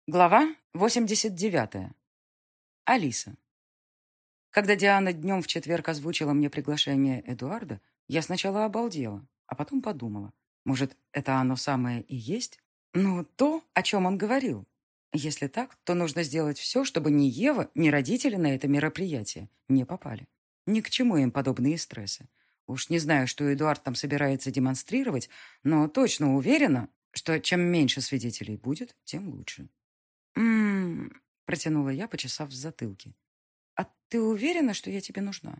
Глава 89. Алиса. Когда Диана днем в четверг озвучила мне приглашение Эдуарда, я сначала обалдела, а потом подумала, может, это оно самое и есть? Ну, то, о чем он говорил. Если так, то нужно сделать все, чтобы ни Ева, ни родители на это мероприятие не попали. Ни к чему им подобные стрессы. Уж не знаю, что Эдуард там собирается демонстрировать, но точно уверена, что чем меньше свидетелей будет, тем лучше. Протянула я, почесав в затылке. «А ты уверена, что я тебе нужна?»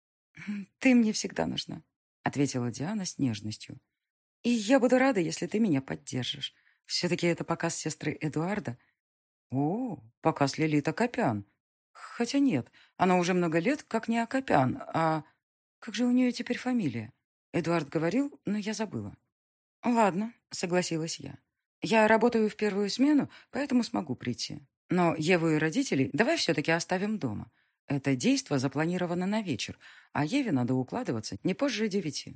«Ты мне всегда нужна», — ответила Диана с нежностью. «И я буду рада, если ты меня поддержишь. Все-таки это показ сестры Эдуарда». «О, показ Лилит Акопян. Хотя нет, она уже много лет как не Акопян, а... Как же у нее теперь фамилия? Эдуард говорил, но я забыла». «Ладно», — согласилась я. «Я работаю в первую смену, поэтому смогу прийти. Но Еву и родителей давай все-таки оставим дома. Это действо запланировано на вечер, а Еве надо укладываться не позже 9.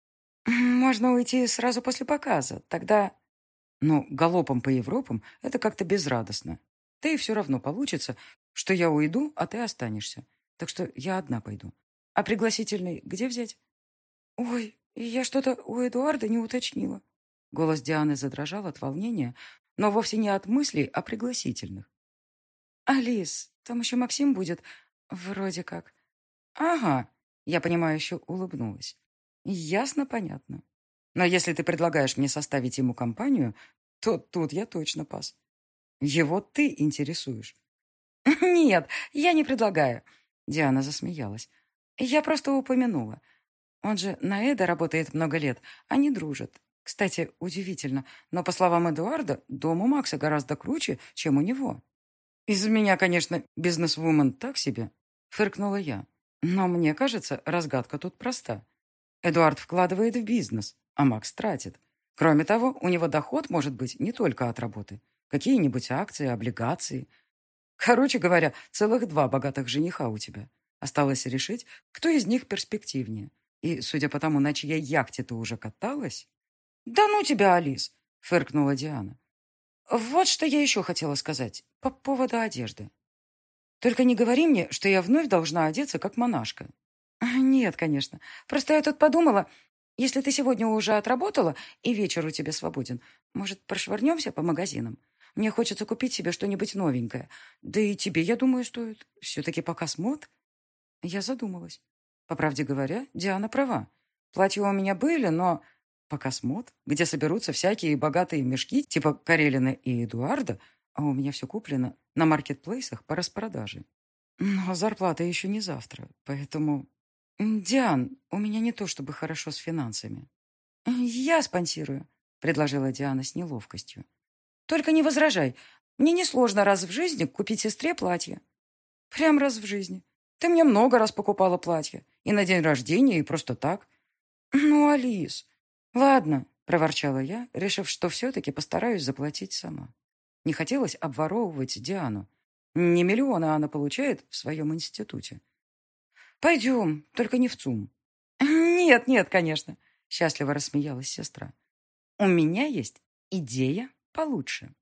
«Можно уйти сразу после показа, тогда...» «Ну, галопом по Европам это как-то безрадостно. Да и все равно получится, что я уйду, а ты останешься. Так что я одна пойду. А пригласительный где взять?» «Ой, я что-то у Эдуарда не уточнила». Голос Дианы задрожал от волнения, но вовсе не от мыслей, а пригласительных. «Алис, там еще Максим будет. Вроде как». «Ага», — я понимающе улыбнулась. «Ясно, понятно. Но если ты предлагаешь мне составить ему компанию, то тут я точно пас. Его ты интересуешь». «Нет, я не предлагаю», — Диана засмеялась. «Я просто упомянула. Он же на Эда работает много лет, они дружат. Кстати, удивительно, но, по словам Эдуарда, дом у Макса гораздо круче, чем у него». «Из меня, конечно, бизнесвумен так себе», — фыркнула я. «Но мне кажется, разгадка тут проста. Эдуард вкладывает в бизнес, а Макс тратит. Кроме того, у него доход может быть не только от работы. Какие-нибудь акции, облигации. Короче говоря, целых два богатых жениха у тебя. Осталось решить, кто из них перспективнее. И, судя по тому, на чьей яхте ты уже каталась...» «Да ну тебя, Алис!» — фыркнула Диана. «Вот что я еще хотела сказать по поводу одежды. Только не говори мне, что я вновь должна одеться как монашка». «Нет, конечно. Просто я тут подумала, если ты сегодня уже отработала и вечер у тебя свободен, может, прошвырнемся по магазинам? Мне хочется купить себе что-нибудь новенькое. Да и тебе, я думаю, стоит. Все-таки показ мод». Я задумалась. По правде говоря, Диана права. Платья у меня были, но показ мод, где соберутся всякие богатые мешки, типа Карелина и Эдуарда, а у меня все куплено на маркетплейсах по распродаже. Но зарплата еще не завтра, поэтому... «Диан, у меня не то чтобы хорошо с финансами». «Я спонсирую», — предложила Диана с неловкостью. «Только не возражай. Мне несложно раз в жизни купить сестре платье». «Прям раз в жизни. Ты мне много раз покупала платье. И на день рождения, и просто так». «Ну, Алис...» «Ладно», — проворчала я, решив, что все-таки постараюсь заплатить сама. Не хотелось обворовывать Диану. Не миллионы она получает в своем институте. «Пойдем, только не в ЦУМ». «Нет, нет, конечно», — счастливо рассмеялась сестра. «У меня есть идея получше».